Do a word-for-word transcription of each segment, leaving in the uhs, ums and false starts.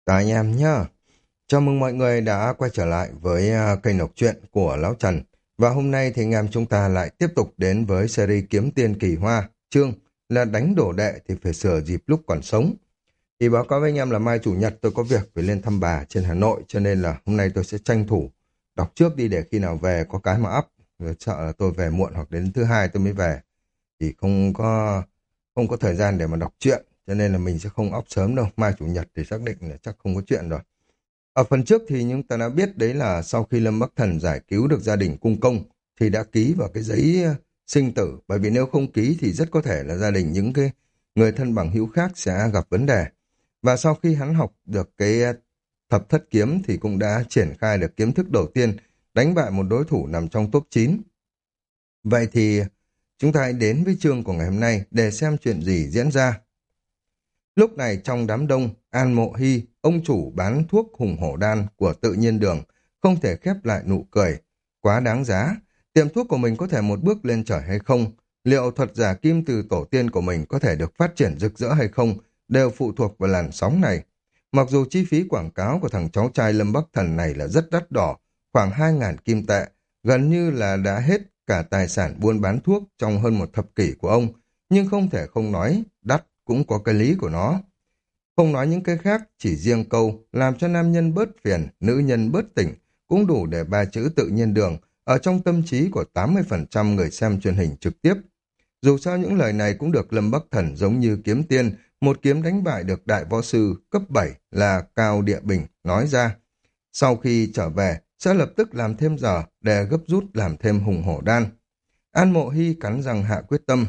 Chào anh em nhá. Chào mừng mọi người đã quay trở lại với à, kênh đọc truyện của Lão Trần. Và hôm nay thì anh em chúng ta lại tiếp tục đến với series Kiếm Tiên Kỳ Hoa. Chương là đánh đổ đệ thì phải sửa dịp lúc còn sống. Thì báo cáo với anh em là mai chủ nhật tôi có việc phải lên thăm bà trên Hà Nội, cho nên là hôm nay tôi sẽ tranh thủ đọc trước đi để khi nào về có cái mà up. Rồi sợ là tôi về muộn hoặc đến thứ hai tôi mới về. Thì không có không có thời gian để mà đọc truyện, cho nên là mình sẽ không up sớm đâu. Mai chủ nhật thì xác định là chắc không có chuyện rồi. Ở phần trước thì chúng ta đã biết đấy là sau khi Lâm Bắc Thần giải cứu được gia đình Cung Công thì đã ký vào cái giấy ờ, sinh tử, bởi vì nếu không ký thì rất có thể là gia đình những cái người thân bằng hữu khác sẽ gặp vấn đề. Và sau khi hắn học được cái ờ, thập thất kiếm thì cũng đã triển khai được kiếm thức đầu tiên, đánh bại một đối thủ nằm trong top chín. Vậy thì chúng ta hãy đến với chương của ngày hôm nay để xem chuyện gì diễn ra. Lúc này trong đám đông, An Mộ Hy, ông chủ bán thuốc hùng hổ đan của tự nhiên đường, không thể khép lại nụ cười. Quá đáng giá, tiệm thuốc của mình có thể một bước lên trời hay không? Liệu thuật giả kim từ tổ tiên của mình có thể được phát triển rực rỡ hay không? Đều phụ thuộc vào làn sóng này. Mặc dù chi phí quảng cáo của thằng cháu trai Lâm Bắc Thần này là rất đắt đỏ, khoảng hai ngàn kim tệ, gần như là đã hết cả tài sản buôn bán thuốc trong hơn một thập kỷ của ông, nhưng không thể không nói, đắt cũng có cái lý của nó. Không nói những cái khác, chỉ riêng câu làm cho nam nhân bớt phiền, nữ nhân bớt tỉnh cũng đủ để ba chữ tự nhiên đường ở trong tâm trí của tám mươi phần trăm người xem truyền hình trực tiếp. Dù sao những lời này cũng được Lâm Bắc Thần giống như kiếm tiên, một kiếm đánh bại được đại võ sư cấp bảy là Cao Địa Bình nói ra. Sau khi trở về, sẽ lập tức làm thêm giờ để gấp rút làm thêm hùng hổ đan. An Mộ Hy cắn răng hạ quyết tâm.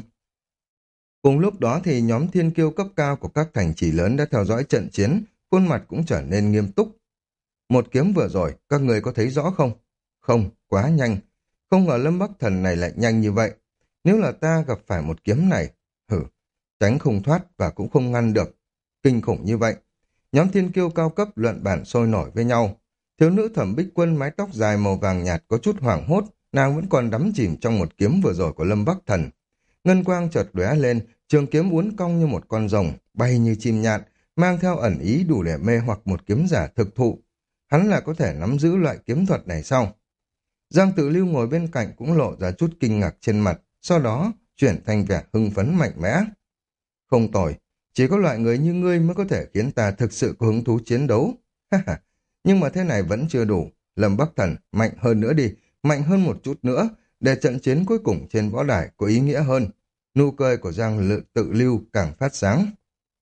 Cùng lúc đó thì nhóm thiên kiêu cấp cao của các thành trì lớn đã theo dõi trận chiến, khuôn mặt cũng trở nên nghiêm túc. Một kiếm vừa rồi, các người có thấy rõ không? Không, quá nhanh. Không ngờ Lâm Bắc Thần này lại nhanh như vậy. Nếu là ta gặp phải một kiếm này, hử, tránh không thoát và cũng không ngăn được. Kinh khủng như vậy. Nhóm thiên kiêu cao cấp luận bản sôi nổi với nhau. Thiếu nữ Thẩm Bích Quân mái tóc dài màu vàng nhạt có chút hoảng hốt, nàng vẫn còn đắm chìm trong một kiếm vừa rồi của Lâm Bắc Thần. Ngân quang chợt lóe lên, trường kiếm uốn cong như một con rồng, bay như chim nhạn, mang theo ẩn ý đủ để mê hoặc một kiếm giả thực thụ. Hắn là có thể nắm giữ loại kiếm thuật này sao? Giang Tự Lưu ngồi bên cạnh cũng lộ ra chút kinh ngạc trên mặt, sau đó chuyển thành vẻ hưng phấn mạnh mẽ. Không tồi, chỉ có loại người như ngươi mới có thể khiến ta thực sự có hứng thú chiến đấu. Nhưng mà thế này vẫn chưa đủ, Lâm Bắc Thần mạnh hơn nữa đi, mạnh hơn một chút nữa, để trận chiến cuối cùng trên võ đài có ý nghĩa hơn. Nụ cười của Giang Lự Tự Lưu càng phát sáng.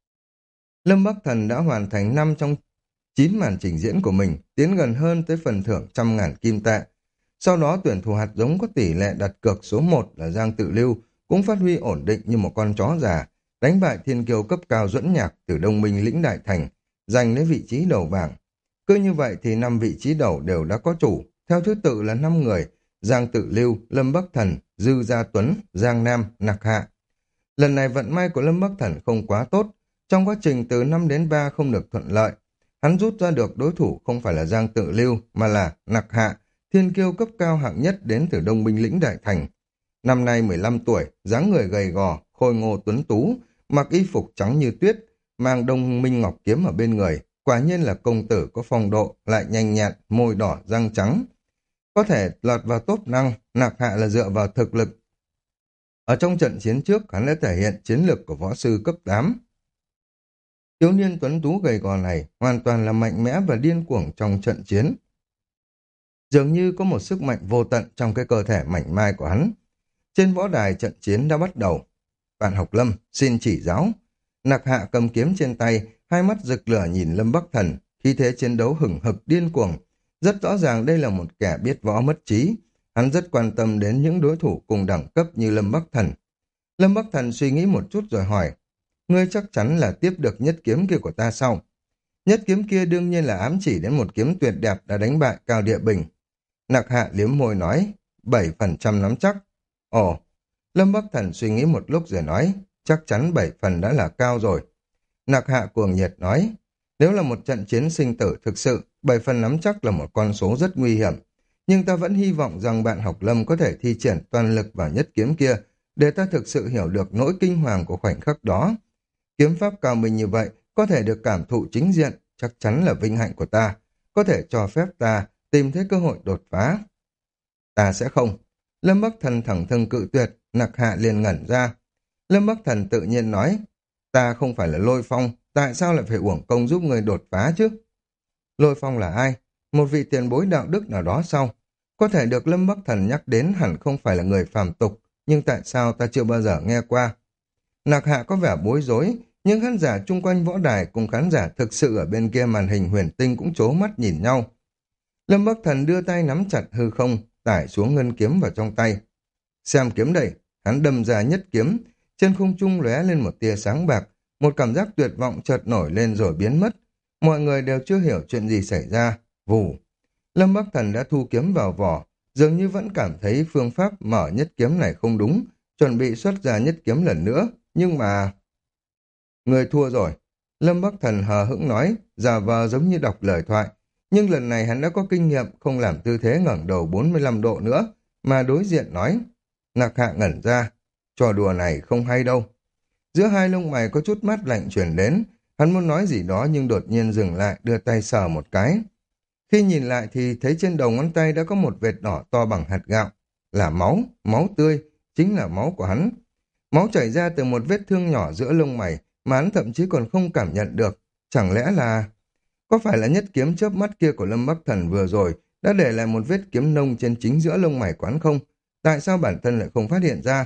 Lâm Bắc Thần đã hoàn thành năm trong chín màn trình diễn của mình, tiến gần hơn tới phần thưởng trăm ngàn kim tệ. Sau đó tuyển thủ hạt giống có tỷ lệ đặt cược số một là Giang Tự Lưu cũng phát huy ổn định như một con chó già, đánh bại thiên kiêu cấp cao Duẫn Nhạc từ Đông Minh lĩnh Đại Thành, giành lấy vị trí đầu bảng. Cứ như vậy thì năm vị trí đầu đều đã có chủ, theo thứ tự là năm người: Giang Tự Lưu, Lâm Bắc Thần, Dư Gia Tuấn, Giang Nam, Nặc Hạ. Lần này vận may của Lâm Bắc Thần không quá tốt, trong quá trình từ năm đến ba không được thuận lợi. Hắn rút ra được đối thủ không phải là Giang Tự Lưu mà là Nặc Hạ, thiên kiêu cấp cao hạng nhất đến từ Đông Binh lĩnh Đại Thành. Năm nay mười lăm tuổi, dáng người gầy gò, khôi ngô tuấn tú, mặc y phục trắng như tuyết, mang Đông Minh Ngọc kiếm ở bên người, quả nhiên là công tử có phong độ, lại nhanh nhẹn, môi đỏ, răng trắng. Có thể lọt vào top năm, Nặc Hạ là dựa vào thực lực. Ở trong trận chiến trước, hắn đã thể hiện chiến lược của võ sư cấp tám. Thiếu niên tuấn tú gầy gò này hoàn toàn là mạnh mẽ và điên cuồng trong trận chiến. Dường như có một sức mạnh vô tận trong cái cơ thể mảnh mai của hắn. Trên võ đài trận chiến đã bắt đầu. Bạn Học Lâm, xin chỉ giáo. Nặc Hạ cầm kiếm trên tay, hai mắt rực lửa nhìn Lâm Bắc Thần, khí thế chiến đấu hừng hực điên cuồng. Rất rõ ràng đây là một kẻ biết võ mất trí. Hắn rất quan tâm đến những đối thủ cùng đẳng cấp như Lâm Bắc Thần. Lâm Bắc Thần suy nghĩ một chút rồi hỏi, ngươi chắc chắn là tiếp được nhất kiếm kia của ta sao? Nhất kiếm kia đương nhiên là ám chỉ đến một kiếm tuyệt đẹp đã đánh bại Cao Địa Bình. Nặc Hạ liếm môi nói, bảy phần trăm nắm chắc. Ồ, Lâm Bắc Thần suy nghĩ một lúc rồi nói, chắc chắn bảy phần đã là cao rồi. Nặc Hạ cuồng nhiệt nói, nếu là một trận chiến sinh tử thực sự, bảy phần nắm chắc là một con số rất nguy hiểm. Nhưng ta vẫn hy vọng rằng bạn Học Lâm có thể thi triển toàn lực vào nhất kiếm kia, để ta thực sự hiểu được nỗi kinh hoàng của khoảnh khắc đó. Kiếm pháp cao minh như vậy, có thể được cảm thụ chính diện, chắc chắn là vinh hạnh của ta, có thể cho phép ta tìm thấy cơ hội đột phá. Ta sẽ không. Lâm Bắc Thần thẳng thừng cự tuyệt, Nặc Hạ liền ngẩn ra. Lâm Bắc Thần tự nhiên nói, ta không phải là Lôi Phong, tại sao lại phải uổng công giúp người đột phá chứ? Lôi Phong là ai? Một vị tiền bối đạo đức nào đó sao? Có thể được Lâm Bắc Thần nhắc đến hẳn không phải là người phàm tục, nhưng tại sao ta chưa bao giờ nghe qua? Nặc Hạ có vẻ bối rối, nhưng khán giả chung quanh võ đài cùng khán giả thực sự ở bên kia màn hình huyền tinh cũng trố mắt nhìn nhau. Lâm Bắc Thần đưa tay nắm chặt hư không, tải xuống ngân kiếm vào trong tay. Xem kiếm đây, hắn đâm ra nhất kiếm, trên không trung lóe lên một tia sáng bạc, một cảm giác tuyệt vọng chợt nổi lên rồi biến mất. Mọi người đều chưa hiểu chuyện gì xảy ra. Vù. Lâm Bắc Thần đã thu kiếm vào vỏ, dường như vẫn cảm thấy phương pháp mở nhất kiếm này không đúng, chuẩn bị xuất ra nhất kiếm lần nữa, nhưng mà... Người thua rồi. Lâm Bắc Thần hờ hững nói, giả vờ giống như đọc lời thoại. Nhưng lần này hắn đã có kinh nghiệm, không làm tư thế ngẩng đầu bốn mươi lăm độ nữa, mà đối diện nói. Nặc Hạ ngẩn ra, trò đùa này không hay đâu. Giữa hai lông mày có chút mát lạnh chuyển đến, hắn muốn nói gì đó nhưng đột nhiên dừng lại, đưa tay sờ một cái. Khi nhìn lại thì thấy trên đầu ngón tay đã có một vệt đỏ to bằng hạt gạo. Là máu, máu tươi, chính là máu của hắn. Máu chảy ra từ một vết thương nhỏ giữa lông mày, mà hắn thậm chí còn không cảm nhận được. Chẳng lẽ là... Có phải là nhất kiếm chớp mắt kia của Lâm Bắc Thần vừa rồi đã để lại một vết kiếm nông trên chính giữa lông mày quán không? Tại sao bản thân lại không phát hiện ra?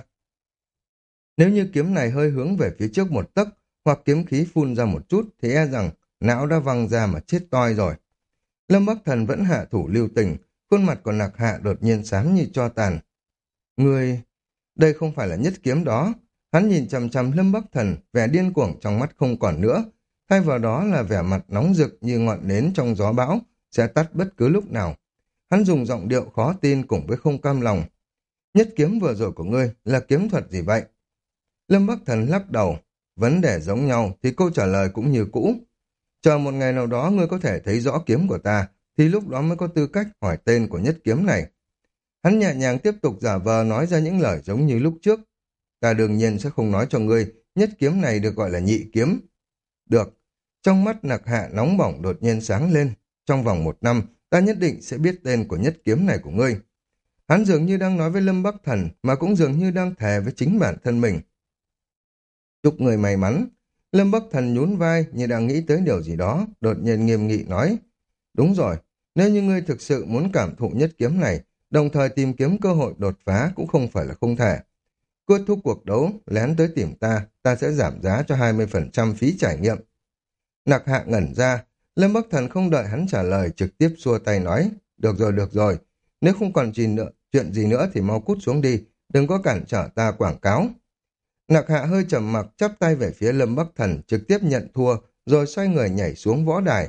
Nếu như kiếm này hơi hướng về phía trước một tấc, hoặc kiếm khí phun ra một chút, thì e rằng não đã văng ra mà chết toi rồi. Lâm Bắc Thần vẫn hạ thủ lưu tình, khuôn mặt của Nặc Hạ đột nhiên xám như tro tàn. Người... Đây không phải là nhất kiếm đó. Hắn nhìn chằm chằm Lâm Bắc Thần, vẻ điên cuồng trong mắt không còn nữa. Thay vào đó là vẻ mặt nóng rực như ngọn nến trong gió bão, sẽ tắt bất cứ lúc nào. Hắn dùng giọng điệu khó tin cùng với không cam lòng. Nhất kiếm vừa rồi của ngươi là kiếm thuật gì vậy? Lâm Bắc Thần lắc đầu. Vấn đề giống nhau thì câu trả lời cũng như cũ. Chờ một ngày nào đó ngươi có thể thấy rõ kiếm của ta, thì lúc đó mới có tư cách hỏi tên của nhất kiếm này. Hắn nhẹ nhàng tiếp tục giả vờ nói ra những lời giống như lúc trước. Ta đương nhiên sẽ không nói cho ngươi, nhất kiếm này được gọi là nhị kiếm. Được. Trong mắt Nặc Hạ nóng bỏng đột nhiên sáng lên. Trong vòng một năm, ta nhất định sẽ biết tên của nhất kiếm này của ngươi. Hắn dường như đang nói với Lâm Bắc Thần, mà cũng dường như đang thề với chính bản thân mình. Chúc người may mắn. Lâm Bắc Thần nhún vai như đang nghĩ tới điều gì đó, đột nhiên nghiêm nghị nói. Đúng rồi, nếu như ngươi thực sự muốn cảm thụ nhất kiếm này, đồng thời tìm kiếm cơ hội đột phá cũng không phải là không thể. Kết thúc cuộc đấu, lén tới tìm ta, ta sẽ giảm giá cho hai mươi phần trăm phí trải nghiệm. Nặc Hạ ngẩn ra, Lâm Bắc Thần không đợi hắn trả lời, trực tiếp xua tay nói. Được rồi, được rồi, nếu không còn gì nữa, chuyện gì nữa thì mau cút xuống đi, đừng có cản trở ta quảng cáo. Nặc Hạ hơi trầm mặc chắp tay về phía Lâm Bắc Thần, trực tiếp nhận thua, rồi xoay người nhảy xuống võ đài.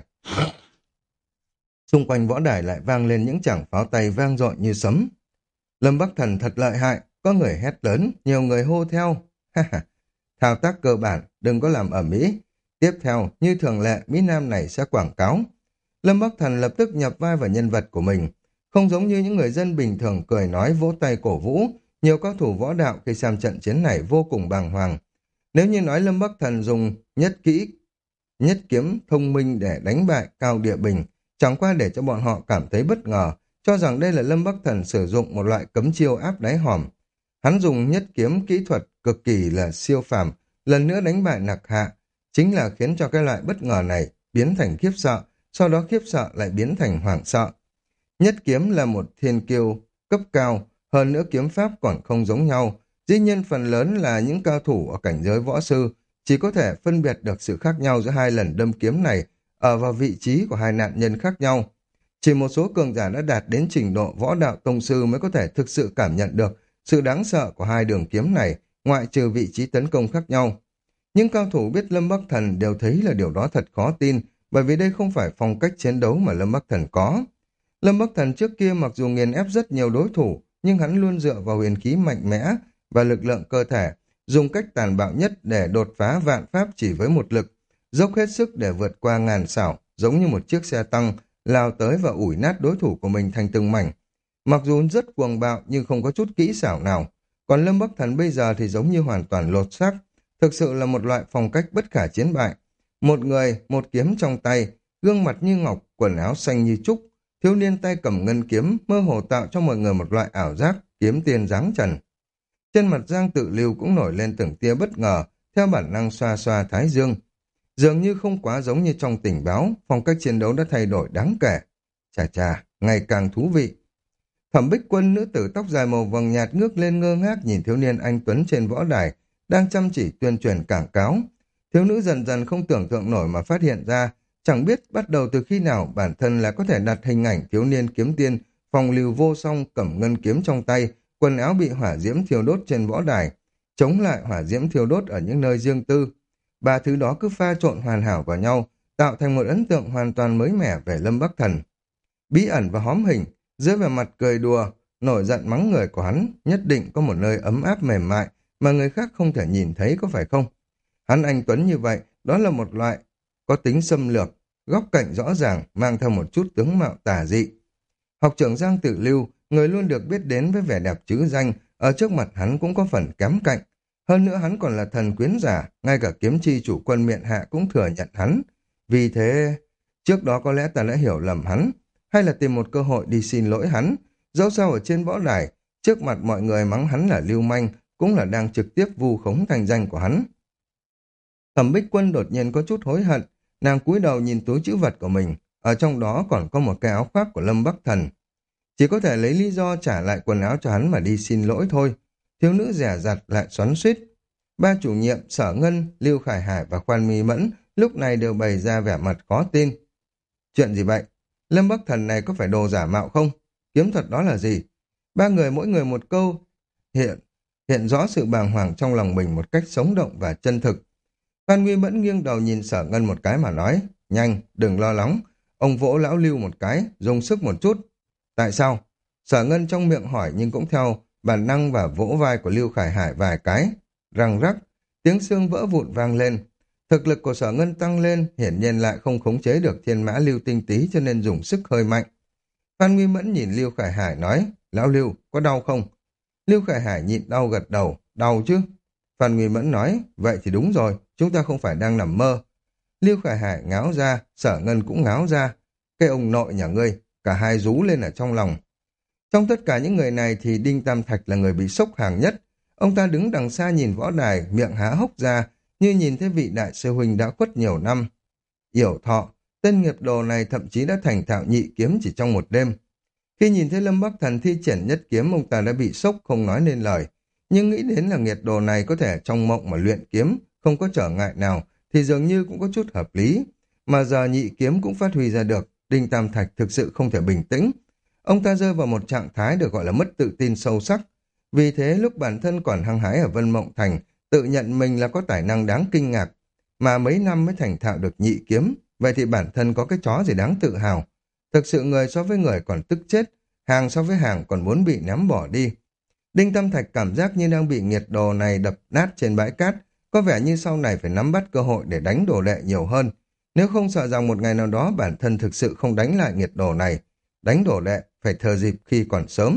Xung quanh võ đài lại vang lên những chảng pháo tay vang dội như sấm. Lâm Bắc Thần thật lợi hại, có người hét lớn, nhiều người hô theo. Thao tác cơ bản, đừng có làm ầm ĩ. Tiếp theo, như thường lệ, Mỹ Nam này sẽ quảng cáo. Lâm Bắc Thần lập tức nhập vai vào nhân vật của mình. Không giống như những người dân bình thường cười nói vỗ tay cổ vũ, nhiều cao thủ võ đạo khi xem trận chiến này vô cùng bàng hoàng. Nếu như nói Lâm Bắc Thần dùng nhất kỹ, nhất kiếm thông minh để đánh bại Cao Địa Bình, chẳng qua để cho bọn họ cảm thấy bất ngờ, cho rằng đây là Lâm Bắc Thần sử dụng một loại cấm chiêu áp đáy hòm. Hắn dùng nhất kiếm kỹ thuật cực kỳ là siêu phàm, lần nữa đánh bại Nặc Hạ, chính là khiến cho cái loại bất ngờ này biến thành khiếp sợ, sau đó khiếp sợ lại biến thành hoảng sợ. Nhất kiếm là một thiên kiêu cấp cao, hơn nữa kiếm pháp còn không giống nhau, dĩ nhiên phần lớn là những cao thủ ở cảnh giới võ sư, chỉ có thể phân biệt được sự khác nhau giữa hai lần đâm kiếm này ở vào vị trí của hai nạn nhân khác nhau. Chỉ một số cường giả đã đạt đến trình độ võ đạo tông sư mới có thể thực sự cảm nhận được sự đáng sợ của hai đường kiếm này, ngoại trừ vị trí tấn công khác nhau. Những cao thủ biết Lâm Bắc Thần đều thấy là điều đó thật khó tin, bởi vì đây không phải phong cách chiến đấu mà Lâm Bắc Thần có. Lâm Bắc Thần trước kia mặc dù nghiền ép rất nhiều đối thủ, nhưng hắn luôn dựa vào huyền khí mạnh mẽ và lực lượng cơ thể, dùng cách tàn bạo nhất để đột phá vạn pháp chỉ với một lực, dốc hết sức để vượt qua ngàn xảo, giống như một chiếc xe tăng, lao tới và ủi nát đối thủ của mình thành từng mảnh. Mặc dù rất cuồng bạo nhưng không có chút kỹ xảo nào, còn Lâm Bắc Thần bây giờ thì giống như hoàn toàn lột xác, thực sự là một loại phong cách bất khả chiến bại. Một người, một kiếm trong tay, gương mặt như ngọc, quần áo xanh như trúc. Thiếu niên tay cầm ngân kiếm, mơ hồ tạo cho mọi người một loại ảo giác kiếm tiên dáng trần. Trên mặt Giang Tự Lưu cũng nổi lên từng tia bất ngờ, theo bản năng xoa xoa thái dương. Dường như không quá giống như trong tình báo, phong cách chiến đấu đã thay đổi đáng kể. Chà chà, ngày càng thú vị. Thẩm Bích Quân, nữ tử tóc dài màu vàng nhạt, ngước lên ngơ ngác nhìn thiếu niên anh tuấn trên võ đài, đang chăm chỉ tuyên truyền quảng cáo. Thiếu nữ dần dần không tưởng tượng nổi mà phát hiện ra, chẳng biết bắt đầu từ khi nào bản thân là có thể đặt hình ảnh thiếu niên kiếm tiên, phong lưu vô song cầm ngân kiếm trong tay, quần áo bị hỏa diễm thiêu đốt trên võ đài, chống lại hỏa diễm thiêu đốt ở những nơi riêng tư. Ba thứ đó cứ pha trộn hoàn hảo vào nhau, tạo thành một ấn tượng hoàn toàn mới mẻ về Lâm Bắc Thần. Bí ẩn và hóm hình, dưới vẻ mặt cười đùa, nổi giận mắng người của hắn, nhất định có một nơi ấm áp mềm mại mà người khác không thể nhìn thấy, có phải không? Hắn anh tuấn như vậy, đó là một loại có tính xâm lược, góc cạnh rõ ràng, mang theo một chút tướng mạo tà dị. Học trưởng Giang Tự Lưu, người luôn được biết đến với vẻ đẹp chữ danh, ở trước mặt hắn cũng có phần kém cạnh. Hơn nữa hắn còn là thần quyến giả, ngay cả kiếm chi chủ quân miện hạ cũng thừa nhận hắn. Vì thế, trước đó có lẽ ta đã hiểu lầm hắn, hay là tìm một cơ hội đi xin lỗi hắn. Dẫu sao ở trên võ đài, trước mặt mọi người mắng hắn là lưu manh, cũng là đang trực tiếp vu khống thành danh của hắn. Thẩm Bích Quân đột nhiên có chút hối hận, nàng cúi đầu nhìn túi trữ vật của mình, ở trong đó còn có một cái áo khoác của Lâm Bắc Thần. Chỉ có thể lấy lý do trả lại quần áo cho hắn mà đi xin lỗi thôi. Thiếu nữ dè dặt lại xoắn xuýt. Ba chủ nhiệm Sở Ngân, Lưu Khải Hải và Khoan Mi Mẫn lúc này đều bày ra vẻ mặt khó tin. Chuyện gì vậy? Lâm Bắc Thần này có phải đồ giả mạo không? Kiếm thuật đó là gì? Ba người mỗi người một câu, hiện hiện rõ sự bàng hoàng trong lòng mình một cách sống động và chân thực. Phan Nguy Mẫn nghiêng đầu nhìn Sở Ngân một cái mà nói, nhanh, đừng lo lắng. Ông vỗ lão Lưu một cái, dùng sức một chút. Tại sao? Sở Ngân trong miệng hỏi nhưng cũng theo bản năng và vỗ vai của Lưu Khải Hải vài cái. Răng rắc, tiếng xương vỡ vụn vang lên. Thực lực của Sở Ngân tăng lên, hiển nhiên lại không khống chế được thiên mã Lưu Tinh Tý cho nên dùng sức hơi mạnh. Phan Nguy Mẫn nhìn Lưu Khải Hải nói, lão Lưu, có đau không? Lưu Khải Hải nhịn đau gật đầu, đau chứ? Phan Nguy Mẫn nói, vậy thì đúng rồi, chúng ta không phải đang nằm mơ. Lưu Khải Hải ngáo ra, Sở Ngân cũng ngáo ra. Cái ông nội nhà ngươi, cả hai rú lên ở trong lòng. Trong tất cả những người này thì Đinh Tam Thạch là người bị sốc hàng nhất. Ông ta đứng đằng xa nhìn võ đài, miệng há hốc ra, như nhìn thấy vị đại sư huynh đã khuất nhiều năm. Yểu Thọ, tên nghiệp đồ này thậm chí đã thành thạo nhị kiếm chỉ trong một đêm. Khi nhìn thấy Lâm Bắc Thần thi triển nhất kiếm, ông ta đã bị sốc không nói nên lời. Nhưng nghĩ đến là nghiệt đồ này có thể trong mộng mà luyện kiếm, không có trở ngại nào, thì dường như cũng có chút hợp lý. Mà giờ nhị kiếm cũng phát huy ra được, Đinh Tam Thạch thực sự không thể bình tĩnh. Ông ta rơi vào một trạng thái được gọi là mất tự tin sâu sắc. Vì thế lúc bản thân còn hăng hái ở Vân Mộng Thành, tự nhận mình là có tài năng đáng kinh ngạc, mà mấy năm mới thành thạo được nhị kiếm, vậy thì bản thân có cái chó gì đáng tự hào. Thực sự người so với người còn tức chết, hàng so với hàng còn muốn bị ném bỏ đi. Đinh Tam Thạch cảm giác như đang bị nghiệt đồ này đập nát trên bãi cát, có vẻ như sau này phải nắm bắt cơ hội để đánh đồ đệ nhiều hơn. Nếu không sợ rằng một ngày nào đó bản thân thực sự không đánh lại nghiệt đồ này, đánh đồ đệ phải thờ dịp khi còn sớm.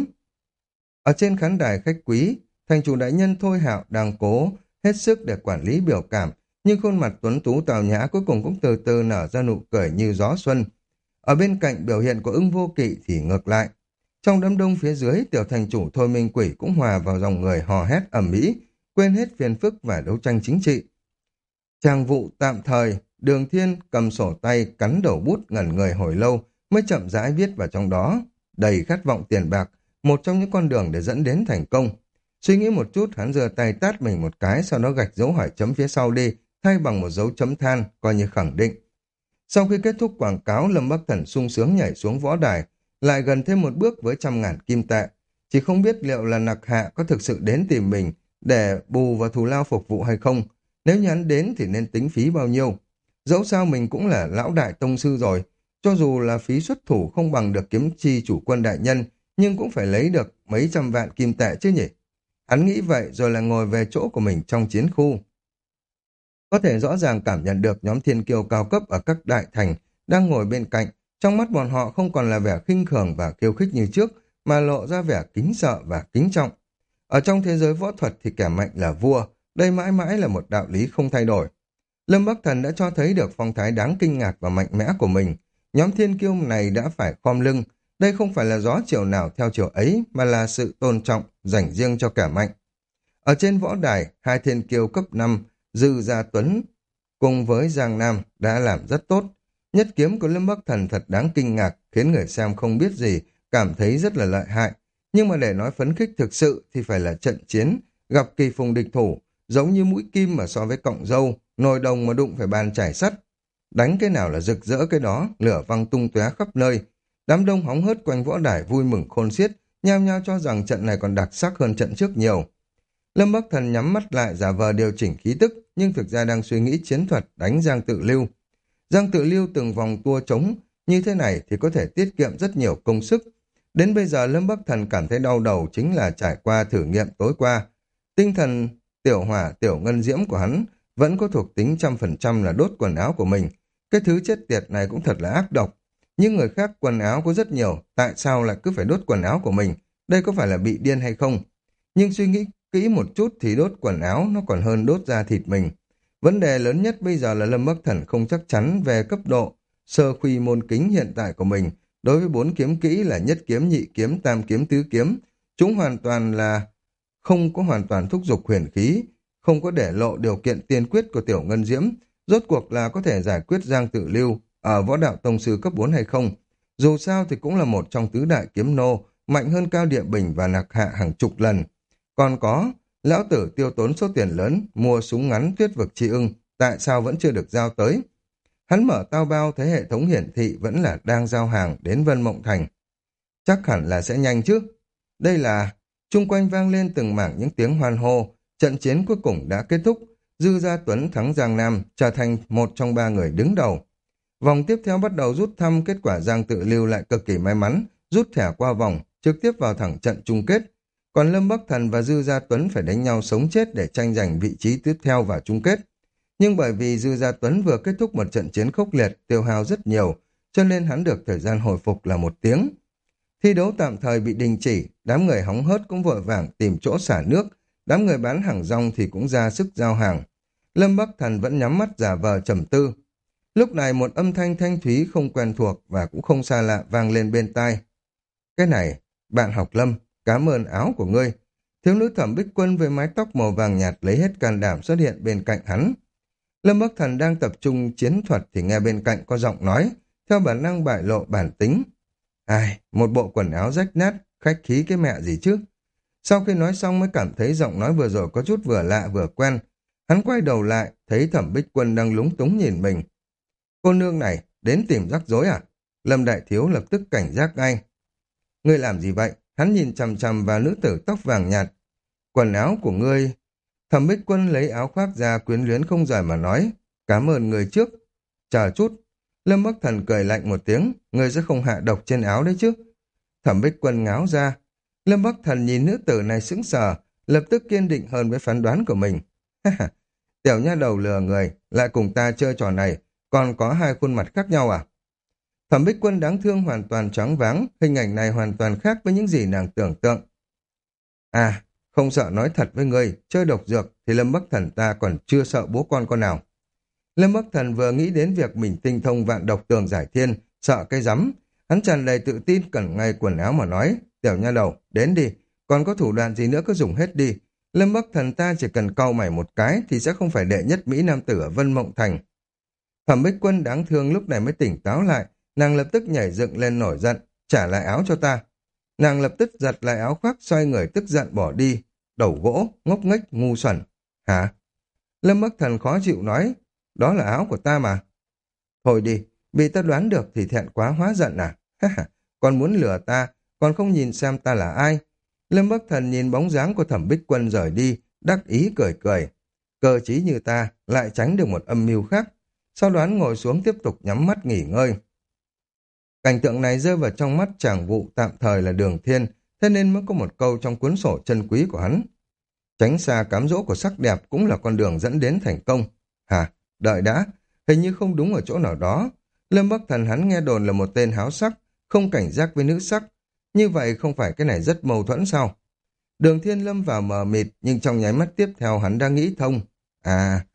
Ở trên khán đài khách quý, thành chủ đại nhân Thôi Hạo đang cố hết sức để quản lý biểu cảm, nhưng khuôn mặt tuấn tú tào nhã cuối cùng cũng từ từ nở ra nụ cười như gió xuân. Ở bên cạnh biểu hiện của Ưng Vô Kỵ thì ngược lại. Trong đám đông phía dưới, tiểu thành chủ Thôi Minh Quỷ cũng hòa vào dòng người hò hét ầm ĩ, quên hết phiền phức và đấu tranh chính trị. Trang vụ tạm thời, Đường Thiên cầm sổ tay cắn đầu bút ngẩn người hồi lâu mới chậm rãi viết vào trong đó, đầy khát vọng tiền bạc, một trong những con đường để dẫn đến thành công. Suy nghĩ một chút, hắn giơ tay tát mình một cái, sau đó gạch dấu hỏi chấm phía sau đi, thay bằng một dấu chấm than, coi như khẳng định. Sau khi kết thúc quảng cáo, Lâm Bắc Thần sung sướng nhảy xuống võ đài, lại gần thêm một bước với trăm ngàn kim tệ. Chỉ không biết liệu là Nặc Hạ có thực sự đến tìm mình để bù vào thù lao phục vụ hay không. Nếu như hắn đến thì nên tính phí bao nhiêu. Dẫu sao mình cũng là lão đại tông sư rồi, cho dù là phí xuất thủ không bằng được kiếm chi chủ quân đại nhân, nhưng cũng phải lấy được mấy trăm vạn kim tệ chứ nhỉ. Hắn nghĩ vậy rồi là ngồi về chỗ của mình trong chiến khu. Có thể rõ ràng cảm nhận được nhóm thiên kiêu cao cấp ở các đại thành đang ngồi bên cạnh. Trong mắt bọn họ không còn là vẻ khinh thường và khiêu khích như trước, mà lộ ra vẻ kính sợ và kính trọng. Ở trong thế giới võ thuật thì kẻ mạnh là vua, đây mãi mãi là một đạo lý không thay đổi. Lâm Bắc Thần đã cho thấy được phong thái đáng kinh ngạc và mạnh mẽ của mình. Nhóm thiên kiêu này đã phải khom lưng. Đây không phải là gió chiều nào theo chiều ấy, mà là sự tôn trọng dành riêng cho kẻ mạnh. Ở trên võ đài, hai thiên kiêu cấp năm, Dư Gia Tuấn cùng với Giang Nam đã làm rất tốt. Nhất kiếm của Lâm Bắc Thần thật đáng kinh ngạc, khiến người xem không biết gì, cảm thấy rất là lợi hại. Nhưng mà để nói phấn khích thực sự thì phải là trận chiến, gặp kỳ phùng địch thủ, giống như mũi kim mà so với cọng dâu, nồi đồng mà đụng phải bàn chải sắt. Đánh cái nào là rực rỡ cái đó, lửa văng tung tóe khắp nơi. Đám đông hóng hớt quanh võ đài vui mừng khôn xiết, nhao nhao cho rằng trận này còn đặc sắc hơn trận trước nhiều. Lâm Bắc Thần nhắm mắt lại giả vờ điều chỉnh khí tức, nhưng thực ra đang suy nghĩ chiến thuật đánh Giang Tự Lưu. Giang Tự Lưu từng vòng tua trống, như thế này thì có thể tiết kiệm rất nhiều công sức. Đến bây giờ Lâm Bắc Thần cảm thấy đau đầu chính là trải qua thử nghiệm tối qua. Tinh thần tiểu hỏa tiểu ngân diễm của hắn vẫn có thuộc tính trăm phần trăm là đốt quần áo của mình. Cái thứ chết tiệt này cũng thật là ác độc. Nhưng người khác quần áo có rất nhiều, tại sao lại cứ phải đốt quần áo của mình? Đây có phải là bị điên hay không? Nhưng suy nghĩ kỹ một chút thì đốt quần áo nó còn hơn đốt da thịt mình. Vấn đề lớn nhất bây giờ là Lâm Bắc Thần không chắc chắn về cấp độ sơ khuy môn kính hiện tại của mình. Đối với bốn kiếm kỹ là nhất kiếm, nhị kiếm, tam kiếm, tứ kiếm, chúng hoàn toàn là không có hoàn toàn thúc giục huyền khí, không có để lộ điều kiện tiên quyết của tiểu ngân diễm, rốt cuộc là có thể giải quyết Giang Tự Lưu ở võ đạo tông sư cấp bốn hay không. Dù sao thì cũng là một trong tứ đại kiếm nô, mạnh hơn Cao Địa Bình và Nặc Hạ hàng chục lần. Còn có, lão tử tiêu tốn số tiền lớn mua súng ngắn tuyết vực tri ưng, tại sao vẫn chưa được giao tới? Hắn mở tao bao thấy hệ thống hiển thị vẫn là đang giao hàng đến Vân Mộng Thành. Chắc hẳn là sẽ nhanh chứ. Đây là, chung quanh vang lên từng mảng những tiếng hoan hô, trận chiến cuối cùng đã kết thúc, Dư Gia Tuấn thắng Giang Nam, trở thành một trong ba người đứng đầu. Vòng tiếp theo bắt đầu rút thăm, kết quả Giang Tự Lưu lại cực kỳ may mắn, rút thẻ qua vòng, trực tiếp vào thẳng trận chung kết. Còn Lâm Bắc Thần và Dư Gia Tuấn phải đánh nhau sống chết để tranh giành vị trí tiếp theo vào chung kết. Nhưng bởi vì Dư Gia Tuấn vừa kết thúc một trận chiến khốc liệt, tiêu hao rất nhiều, cho nên hắn được thời gian hồi phục là một tiếng. Thi đấu tạm thời bị đình chỉ, đám người hóng hớt cũng vội vàng tìm chỗ xả nước, đám người bán hàng rong thì cũng ra sức giao hàng. Lâm Bắc Thần vẫn nhắm mắt giả vờ trầm tư. Lúc này một âm thanh thanh thúy không quen thuộc và cũng không xa lạ vang lên bên tai. Cái này, bạn học Lâm, cảm ơn áo của ngươi. Thiếu nữ Thẩm Bích Quân với mái tóc màu vàng nhạt lấy hết can đảm xuất hiện bên cạnh hắn. Lâm Bắc Thần đang tập trung chiến thuật thì nghe bên cạnh có giọng nói, theo bản năng bại lộ bản tính. Ai, một bộ quần áo rách nát, khách khí cái mẹ gì chứ. Sau khi nói xong mới cảm thấy giọng nói vừa rồi có chút vừa lạ vừa quen. Hắn quay đầu lại, thấy Thẩm Bích Quân đang lúng túng nhìn mình. Cô nương này, đến tìm rắc rối à? Lâm Đại Thiếu lập tức cảnh giác ngay. Ngươi làm gì vậy? Hắn nhìn chằm chằm vào nữ tử tóc vàng nhạt. Quần áo của ngươi... Thẩm Bích Quân lấy áo khoác ra quyến luyến không rời mà nói. Cảm ơn người trước. Chờ chút. Lâm Bắc Thần cười lạnh một tiếng. Ngươi sẽ không hạ độc trên áo đấy chứ. Thẩm Bích Quân ngáo ra. Lâm Bắc Thần nhìn nữ tử này sững sờ, lập tức kiên định hơn với phán đoán của mình. Tiểu nha đầu lừa người, lại cùng ta chơi trò này, còn có hai khuôn mặt khác nhau à? Thẩm Bích Quân đáng thương hoàn toàn choáng váng, hình ảnh này hoàn toàn khác với những gì nàng tưởng tượng. À, không sợ nói thật với ngươi, chơi độc dược thì Lâm Bắc Thần ta còn chưa sợ bố con con nào. Lâm Bắc Thần vừa nghĩ đến việc mình tinh thông vạn độc tường giải thiên, sợ cái rắm. Hắn tràn đầy tự tin cẩn ngay quần áo mà nói, tiểu nha đầu, đến đi, còn có thủ đoạn gì nữa cứ dùng hết đi. Lâm Bắc Thần ta chỉ cần cau mày một cái thì sẽ không phải đệ nhất Mỹ Nam tử ở Vân Mộng Thành. Thẩm Bích Quân đáng thương lúc này mới tỉnh táo lại, nàng lập tức nhảy dựng lên nổi giận, trả lại áo cho ta. Nàng lập tức giật lại áo khoác, xoay người tức giận bỏ đi, đầu gỗ, ngốc nghếch, ngu xuẩn. Hả? Lâm Bắc Thần khó chịu nói, đó là áo của ta mà. Thôi đi, bị ta đoán được thì thẹn quá hóa giận à? Còn muốn lừa ta, còn không nhìn xem ta là ai. Lâm Bắc Thần nhìn bóng dáng của Thẩm Bích Quân rời đi, đắc ý cười cười. Cơ trí như ta, lại tránh được một âm mưu khác. Sau đó ngồi xuống tiếp tục nhắm mắt nghỉ ngơi. Cảnh tượng này rơi vào trong mắt chàng vụ tạm thời là Đường Thiên, thế nên mới có một câu trong cuốn sổ chân quý của hắn. Tránh xa cám dỗ của sắc đẹp cũng là con đường dẫn đến thành công. Hả? Đợi đã, hình như không đúng ở chỗ nào đó. Lâm Bắc Thần hắn nghe đồn là một tên háo sắc, không cảnh giác với nữ sắc. Như vậy không phải cái này rất mâu thuẫn sao? Đường Thiên lâm vào mờ mịt, nhưng trong nháy mắt tiếp theo hắn đang nghĩ thông. À,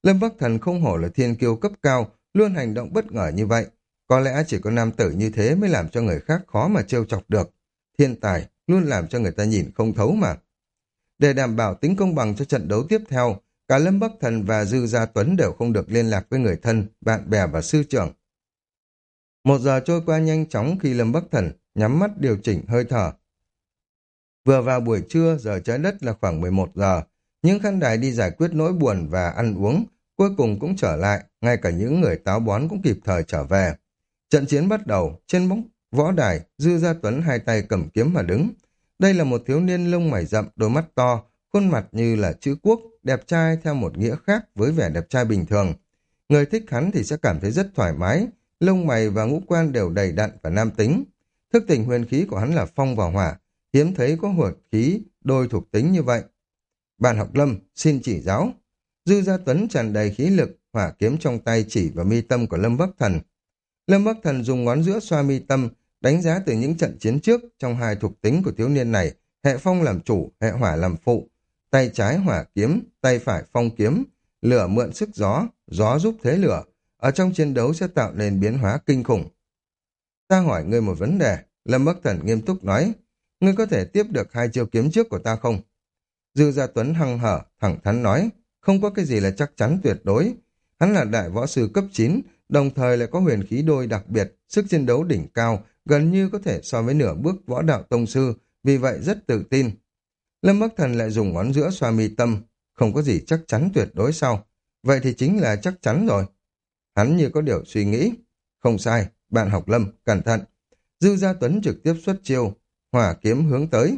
Lâm Bắc Thần không hổ là thiên kiêu cấp cao, luôn hành động bất ngờ như vậy. Có lẽ chỉ có nam tử như thế mới làm cho người khác khó mà trêu chọc được. Thiên tài luôn làm cho người ta nhìn không thấu mà. Để đảm bảo tính công bằng cho trận đấu tiếp theo, cả Lâm Bắc Thần và Dư Gia Tuấn đều không được liên lạc với người thân, bạn bè và sư trưởng. Một giờ trôi qua nhanh chóng khi Lâm Bắc Thần nhắm mắt điều chỉnh hơi thở. Vừa vào buổi trưa, giờ trái đất là khoảng mười một giờ. Những khán đài đi giải quyết nỗi buồn và ăn uống, cuối cùng cũng trở lại, ngay cả những người táo bón cũng kịp thời trở về. Trận chiến bắt đầu, trên bóng võ đài, Dư Gia Tuấn hai tay cầm kiếm mà đứng. Đây là một thiếu niên lông mày rậm, đôi mắt to, khuôn mặt như là chữ quốc, đẹp trai theo một nghĩa khác với vẻ đẹp trai bình thường. Người thích hắn thì sẽ cảm thấy rất thoải mái, lông mày và ngũ quan đều đầy đặn và nam tính. Thức tỉnh huyền khí của hắn là phong và hỏa, hiếm thấy có huyền khí đôi thuộc tính như vậy. Bạn học Lâm, xin chỉ giáo. Dư Gia Tuấn tràn đầy khí lực, hỏa kiếm trong tay chỉ vào mi tâm của Lâm Bắc Thần. Lâm Bắc Thần dùng ngón giữa xoa mi tâm, đánh giá từ những trận chiến trước trong hai thuộc tính của thiếu niên này, hệ phong làm chủ, hệ hỏa làm phụ. Tay trái hỏa kiếm, tay phải phong kiếm, lửa mượn sức gió, gió giúp thế lửa. Ở trong chiến đấu sẽ tạo nên biến hóa kinh khủng. Ta hỏi ngươi một vấn đề, Lâm Bắc Thần nghiêm túc nói, ngươi có thể tiếp được hai chiêu kiếm trước của ta không? Dư Gia Tuấn hăng hở, thẳng thắn nói, không có cái gì là chắc chắn tuyệt đối. Hắn là đại võ sư cấp chín, đồng thời lại có huyền khí đôi đặc biệt, sức chiến đấu đỉnh cao, gần như có thể so với nửa bước võ đạo tông sư, vì vậy rất tự tin. Lâm Bắc Thần lại dùng ngón giữa xoa mi tâm, không có gì chắc chắn tuyệt đối sao? Vậy thì chính là chắc chắn rồi. Hắn như có điều suy nghĩ. Không sai, bạn học Lâm, cẩn thận. Dư Gia Tuấn trực tiếp xuất chiêu, hỏa kiếm hướng tới.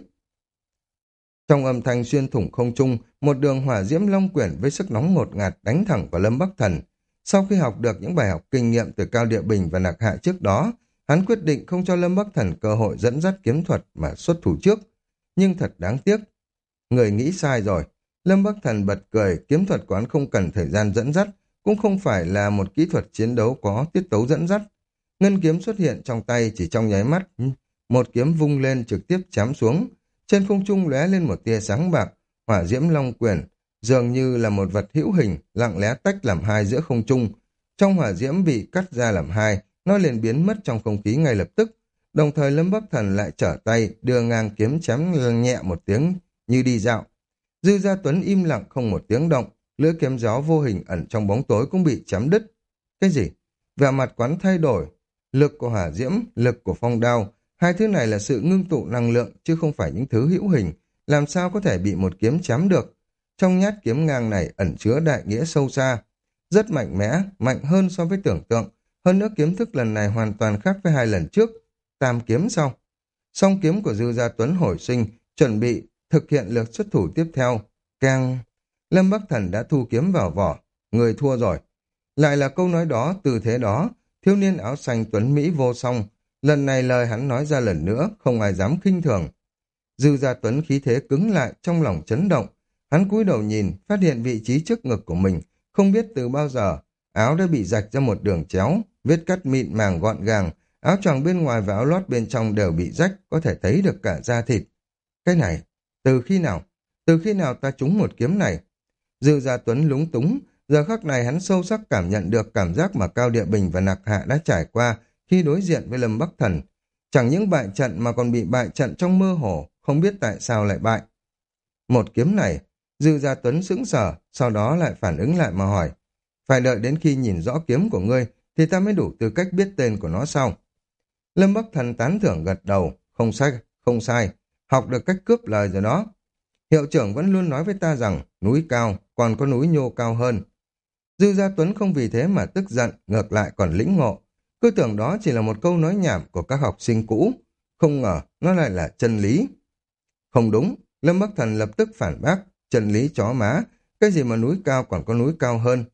Trong âm thanh xuyên thủng không trung, một đường hỏa diễm long quyển với sức nóng ngột ngạt đánh thẳng vào Lâm Bắc Thần. Sau khi học được những bài học kinh nghiệm từ Cao Địa Bình và Nặc Hạ trước đó, hắn quyết định không cho Lâm Bắc Thần cơ hội dẫn dắt kiếm thuật mà xuất thủ trước. Nhưng thật đáng tiếc. Người nghĩ sai rồi. Lâm Bắc Thần bật cười, kiếm thuật của hắn không cần thời gian dẫn dắt, cũng không phải là một kỹ thuật chiến đấu có tiết tấu dẫn dắt. Ngân kiếm xuất hiện trong tay chỉ trong nháy mắt, một kiếm vung lên trực tiếp chém xuống. Trên không trung lóe lên một tia sáng bạc, hỏa diễm long quyển, dường như là một vật hữu hình, lặng lẽ tách làm hai giữa không trung. Trong hỏa diễm bị cắt ra làm hai, nó liền biến mất trong không khí ngay lập tức. Đồng thời Lâm Bắc Thần lại trở tay, đưa ngang kiếm chém nhẹ một tiếng như đi dạo. Dư Gia Tuấn im lặng không một tiếng động, lưỡi kiếm gió vô hình ẩn trong bóng tối cũng bị chém đứt. Cái gì? Vẻ mặt quán thay đổi, lực của hỏa diễm, lực của phong đao, hai thứ này là sự ngưng tụ năng lượng chứ không phải những thứ hữu hình, làm sao có thể bị một kiếm chém được. Trong nhát kiếm ngang này ẩn chứa đại nghĩa sâu xa, rất mạnh mẽ, mạnh hơn so với tưởng tượng. Hơn nữa kiếm thức lần này hoàn toàn khác với hai lần trước. Tam kiếm sau. Song kiếm của Dư Gia Tuấn hồi sinh, chuẩn bị thực hiện lượt xuất thủ tiếp theo. Càng... Lâm Bắc Thần đã thu kiếm vào vỏ. Người thua rồi. Lại là câu nói đó, tư thế đó. Thiếu niên áo xanh tuấn Mỹ vô song. Lần này lời hắn nói ra lần nữa, không ai dám khinh thường. Dư Gia Tuấn khí thế cứng lại, trong lòng chấn động. Hắn cúi đầu nhìn, phát hiện vị trí trước ngực của mình. Không biết từ bao giờ, áo đã bị rạch ra một đường chéo, vết cắt mịn màng gọn gàng. Áo choàng bên ngoài và áo lót bên trong đều bị rách, có thể thấy được cả da thịt. Cái này, từ khi nào? Từ khi nào ta trúng một kiếm này? Dư Gia Tuấn lúng túng, giờ khắc này hắn sâu sắc cảm nhận được cảm giác mà Cao Địa Bình và Nặc Hạ đã trải qua khi đối diện với Lâm Bắc Thần. Chẳng những bại trận mà còn bị bại trận trong mơ hồ, không biết tại sao lại bại. Một kiếm này, Dư Gia Tuấn sững sờ, sau đó lại phản ứng lại mà hỏi, phải đợi đến khi nhìn rõ kiếm của ngươi thì ta mới đủ tư cách biết tên của nó sao? Lâm Bắc Thần tán thưởng gật đầu, không sai, không sai, học được cách cướp lời rồi đó. Hiệu trưởng vẫn luôn nói với ta rằng núi cao, còn có núi nhô cao hơn. Dư Gia Tuấn không vì thế mà tức giận, ngược lại còn lĩnh ngộ. Cứ tưởng đó chỉ là một câu nói nhảm của các học sinh cũ, không ngờ nó lại là chân lý. Không đúng, Lâm Bắc Thần lập tức phản bác, chân lý chó má, cái gì mà núi cao còn có núi cao hơn.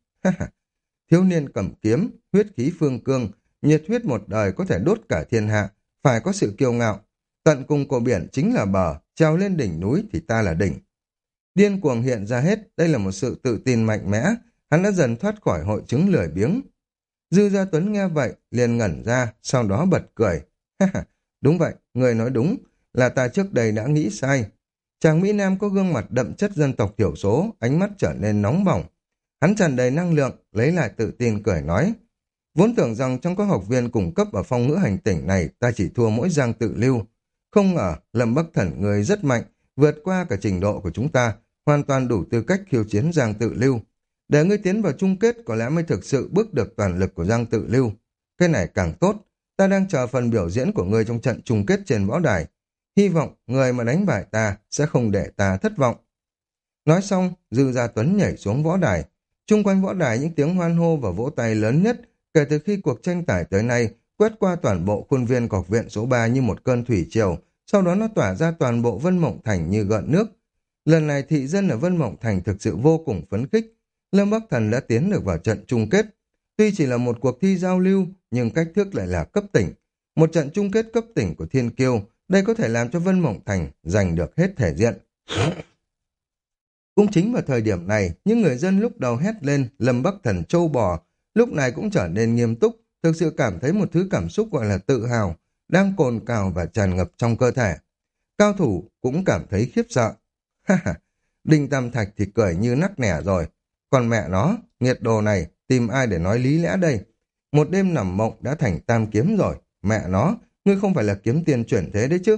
Thiếu niên cầm kiếm, huyết khí phương cương, nhiệt huyết một đời có thể đốt cả thiên hạ, phải có sự kiêu ngạo. Tận cùng của biển chính là bờ, trèo lên đỉnh núi thì ta là đỉnh. Điên cuồng hiện ra hết, đây là một sự tự tin mạnh mẽ, hắn đã dần thoát khỏi hội chứng lười biếng. Dư Gia Tuấn nghe vậy, liền ngẩn ra, sau đó bật cười. Đúng vậy, người nói đúng, là ta trước đây đã nghĩ sai. Chàng Mỹ Nam có gương mặt đậm chất dân tộc thiểu số, ánh mắt trở nên nóng bỏng. Hắn tràn đầy năng lượng, lấy lại tự tin cười nói. Vốn tưởng rằng trong các học viên cùng cấp ở phong ngữ hành tỉnh này ta chỉ thua mỗi Giang Tự Lưu. Không ngờ Lâm Bắc Thần người rất mạnh, vượt qua cả trình độ của chúng ta, hoàn toàn đủ tư cách khiêu chiến Giang Tự Lưu. Để ngươi tiến vào chung kết có lẽ mới thực sự bước được toàn lực của Giang Tự Lưu. Cái này càng tốt, ta đang chờ phần biểu diễn của ngươi trong trận chung kết trên võ đài. Hy vọng người mà đánh bại ta sẽ không để ta thất vọng. Nói xong, Dư Gia Tuấn nhảy xuống võ đài. Trung quanh võ đài những tiếng hoan hô và vỗ tay lớn nhất kể từ khi cuộc tranh tài tới nay quét qua toàn bộ khuôn viên của học viện số ba như một cơn thủy triều, sau đó nó tỏa ra toàn bộ Vân Mộng Thành như gợn nước. Lần này thị dân ở Vân Mộng Thành thực sự vô cùng phấn khích. Lâm Bắc Thần đã tiến được vào trận chung kết. Tuy chỉ là một cuộc thi giao lưu, nhưng cách thức lại là cấp tỉnh. Một trận chung kết cấp tỉnh của Thiên Kiêu, đây có thể làm cho Vân Mộng Thành giành được hết thể diện. Cũng chính vào thời điểm này, những người dân lúc đầu hét lên Lâm Bắc Thần trâu bò, lúc này cũng trở nên nghiêm túc, thực sự cảm thấy một thứ cảm xúc gọi là tự hào, đang cồn cào và tràn ngập trong cơ thể. Cao thủ cũng cảm thấy khiếp sợ. Ha ha, Đinh Tam Thạch thì cười như nắc nẻ rồi. Còn mẹ nó, nghiệt đồ này, tìm ai để nói lý lẽ đây? Một đêm nằm mộng đã thành tam kiếm rồi. Mẹ nó, ngươi không phải là kiếm tiền chuyển thế đấy chứ?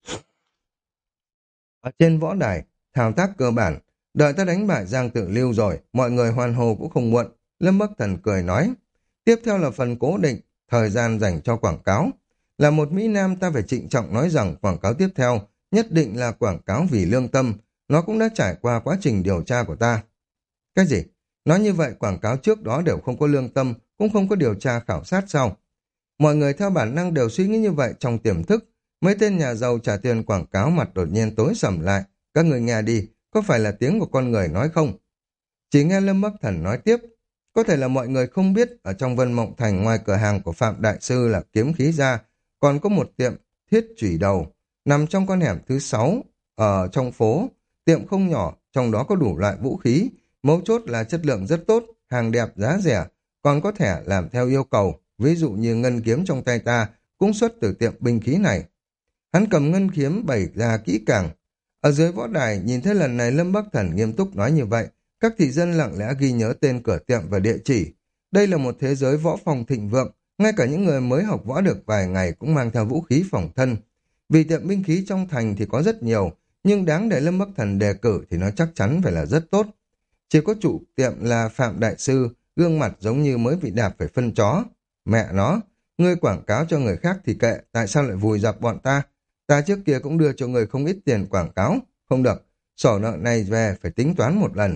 Ở trên võ đài, thao tác cơ bản, đợi ta đánh bại Giang Tự Lưu rồi, mọi người hoan hô cũng không muộn. Lâm Bắc Thần cười nói. Tiếp theo là phần cố định, thời gian dành cho quảng cáo. Là một Mỹ Nam ta phải trịnh trọng nói rằng quảng cáo tiếp theo nhất định là quảng cáo vì lương tâm. Nó cũng đã trải qua quá trình điều tra của ta. Cái gì? Nói như vậy quảng cáo trước đó đều không có lương tâm, cũng không có điều tra khảo sát sao? Mọi người theo bản năng đều suy nghĩ như vậy trong tiềm thức. Mấy tên nhà giàu trả tiền quảng cáo mặt đột nhiên tối sầm lại. Các người nghe đi, có phải là tiếng của con người nói không? Chỉ nghe Lâm Bắc Thần nói tiếp. Có thể là mọi người không biết, ở trong Vân Mộng Thành ngoài cửa hàng của Phạm Đại Sư là Kiếm Khí Gia, còn có một tiệm thiết chủy đầu, nằm trong con hẻm thứ sáu, ở trong phố. Tiệm không nhỏ, trong đó có đủ loại vũ khí, mấu chốt là chất lượng rất tốt, hàng đẹp giá rẻ, còn có thể làm theo yêu cầu, ví dụ như ngân kiếm trong tay ta cũng xuất từ tiệm binh khí này. Hắn cầm ngân kiếm bày ra kỹ càng. Ở dưới võ đài, nhìn thấy lần này Lâm Bắc Thần nghiêm túc nói như vậy, các thị dân lặng lẽ ghi nhớ tên cửa tiệm và địa chỉ. Đây là một thế giới võ phòng thịnh vượng, ngay cả những người mới học võ được vài ngày cũng mang theo vũ khí phòng thân. Vì tiệm binh khí trong thành thì có rất nhiều, nhưng đáng để Lâm Bắc Thần đề cử thì nó chắc chắn phải là rất tốt. Chỉ có chủ tiệm là Phạm Đại Sư, gương mặt giống như mới bị đạp phải phân chó. Mẹ nó, ngươi quảng cáo cho người khác thì kệ, tại sao lại vùi dập bọn ta? Ta trước kia cũng đưa cho người không ít tiền quảng cáo. Không được, sổ nợ này về phải tính toán một lần.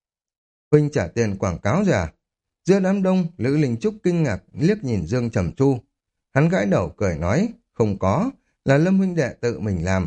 Huynh trả tiền quảng cáo rồi à? Giữa đám đông, Lữ Linh Trúc kinh ngạc liếc nhìn Dương Trầm Chu. Hắn gãi đầu cười nói, không có, là Lâm huynh đệ tự mình làm.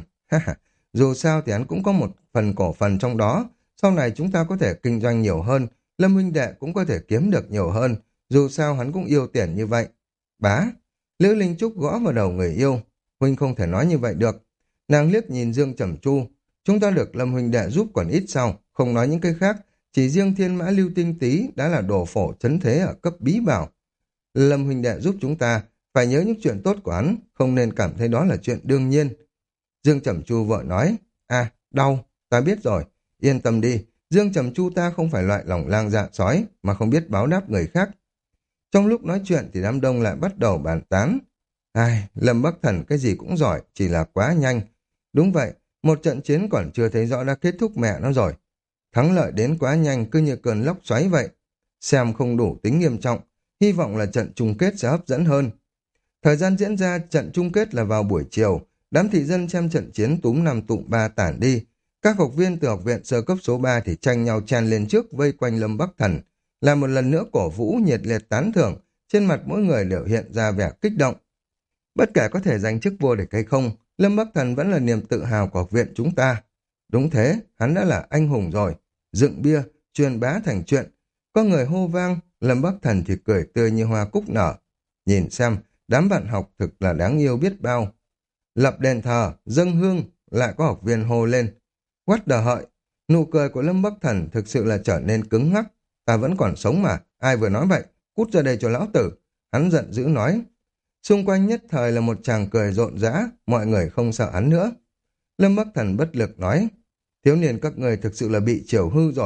Dù sao thì hắn cũng có một phần cổ phần trong đó, sau này chúng ta có thể kinh doanh nhiều hơn, Lâm huynh đệ cũng có thể kiếm được nhiều hơn, dù sao hắn cũng yêu tiền như vậy. Bá, Lữ Linh Trúc gõ vào đầu người yêu, huynh không thể nói như vậy được. Nàng liếc nhìn Dương Trầm Chu, chúng ta được Lâm huynh đệ giúp còn ít sao, không nói những cái khác, chỉ riêng Thiên Mã Lưu Tinh Tý đã là đồ phổ chấn thế ở cấp bí bảo. Lâm huynh đệ giúp chúng ta, phải nhớ những chuyện tốt của hắn, không nên cảm thấy đó là chuyện đương nhiên. Dương Trầm Chu vợ nói, à, đau, ta biết rồi, yên tâm đi, Dương Trầm Chu ta không phải loại lòng lang dạ sói, mà không biết báo đáp người khác. Trong lúc nói chuyện thì đám đông lại bắt đầu bàn tán. Ai, Lâm Bắc Thần cái gì cũng giỏi, chỉ là quá nhanh. Đúng vậy, một trận chiến còn chưa thấy rõ đã kết thúc mẹ nó rồi. Thắng lợi đến quá nhanh cứ như cơn lốc xoáy vậy. Xem không đủ tính nghiêm trọng, hy vọng là trận chung kết sẽ hấp dẫn hơn. Thời gian diễn ra trận chung kết là vào buổi chiều, đám thị dân xem trận chiến túm năm tụm ba tản đi. Các học viên từ học viện sơ cấp số ba thì tranh nhau chen lên trước vây quanh Lâm Bắc Thần, là một lần nữa cổ vũ nhiệt liệt tán thưởng, trên mặt mỗi người đều hiện ra vẻ kích động. Bất kể có thể giành chức vô địch hay không, Lâm Bắc Thần vẫn là niềm tự hào của học viện chúng ta. Đúng thế, hắn đã là anh hùng rồi. Dựng bia, truyền bá thành chuyện. Có người hô vang, Lâm Bắc Thần thì cười tươi như hoa cúc nở. Nhìn xem, đám bạn học thực là đáng yêu biết bao. Lập đền thờ, dâng hương, lại có học viên hô lên. What the hợi, nụ cười của Lâm Bắc Thần thực sự là trở nên cứng ngắc. Ta vẫn còn sống mà, ai vừa nói vậy, cút ra đây cho lão tử. Hắn giận dữ nói. Xung quanh nhất thời là một chàng cười rộn rã, mọi người không sợ hắn nữa. Lâm Bắc Thần bất lực nói, thiếu niên các người thực sự là bị chiều hư rồi.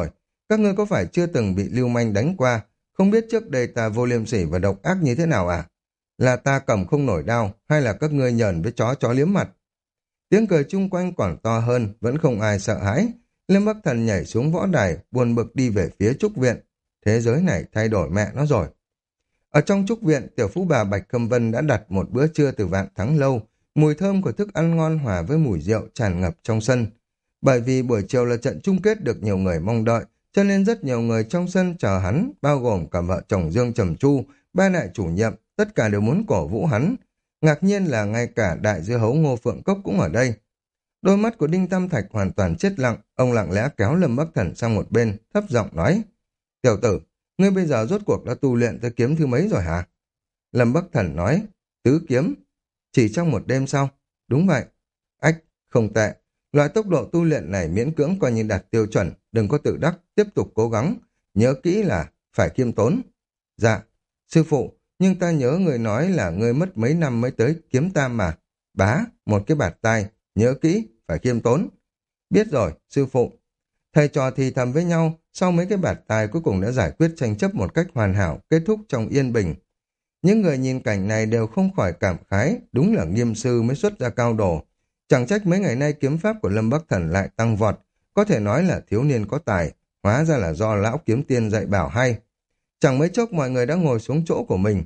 Các ngươi có phải chưa từng bị lưu manh đánh qua, không biết trước đây ta vô liêm sỉ và độc ác như thế nào à? Là ta cầm không nổi đao, hay là các ngươi nhờn với chó chó liếm mặt? Tiếng cười chung quanh còn to hơn, vẫn không ai sợ hãi. Lâm Bắc Thần nhảy xuống võ đài, buồn bực đi về phía trúc viện. Thế giới này thay đổi mẹ nó rồi. Ở trong trúc viện, tiểu phú bà Bạch Khâm Vân đã đặt một bữa trưa từ vạn tháng lâu. Mùi thơm của thức ăn ngon hòa với mùi rượu tràn ngập trong sân. Bởi vì buổi chiều là trận chung kết được nhiều người mong đợi, cho nên rất nhiều người trong sân chờ hắn, bao gồm cả vợ chồng Dương Trầm Chu, ba đại chủ nhiệm, tất cả đều muốn cổ vũ hắn. Ngạc nhiên là ngay cả đại dưa hấu Ngô Phượng Cốc cũng ở đây. Đôi mắt của Đinh Tam Thạch hoàn toàn chết lặng, ông lặng lẽ kéo Lâm Bắc Thần sang một bên, thấp giọng nói: Tiểu tử, ngươi bây giờ rốt cuộc đã tu luyện tới kiếm thứ mấy rồi hả? Lâm Bắc Thần nói: Tứ kiếm. Chỉ trong một đêm sau? Đúng vậy. Ách, không tệ. Loại tốc độ tu luyện này miễn cưỡng coi như đạt tiêu chuẩn, đừng có tự đắc, tiếp tục cố gắng. Nhớ kỹ là phải khiêm tốn. Dạ, sư phụ, nhưng ta nhớ người nói là ngươi mất mấy năm mới tới kiếm tam mà. Bá, một cái bạt tai, nhớ kỹ, phải khiêm tốn. Biết rồi, sư phụ. Thầy trò thì thầm với nhau, sau mấy cái bạt tai cuối cùng đã giải quyết tranh chấp một cách hoàn hảo, kết thúc trong yên bình. Những người nhìn cảnh này đều không khỏi cảm khái, đúng là nghiêm sư mới xuất ra cao đồ. Chẳng trách mấy ngày nay kiếm pháp của Lâm Bắc Thần lại tăng vọt, có thể nói là thiếu niên có tài, hóa ra là do lão kiếm tiên dạy bảo hay. Chẳng mấy chốc mọi người đã ngồi xuống chỗ của mình.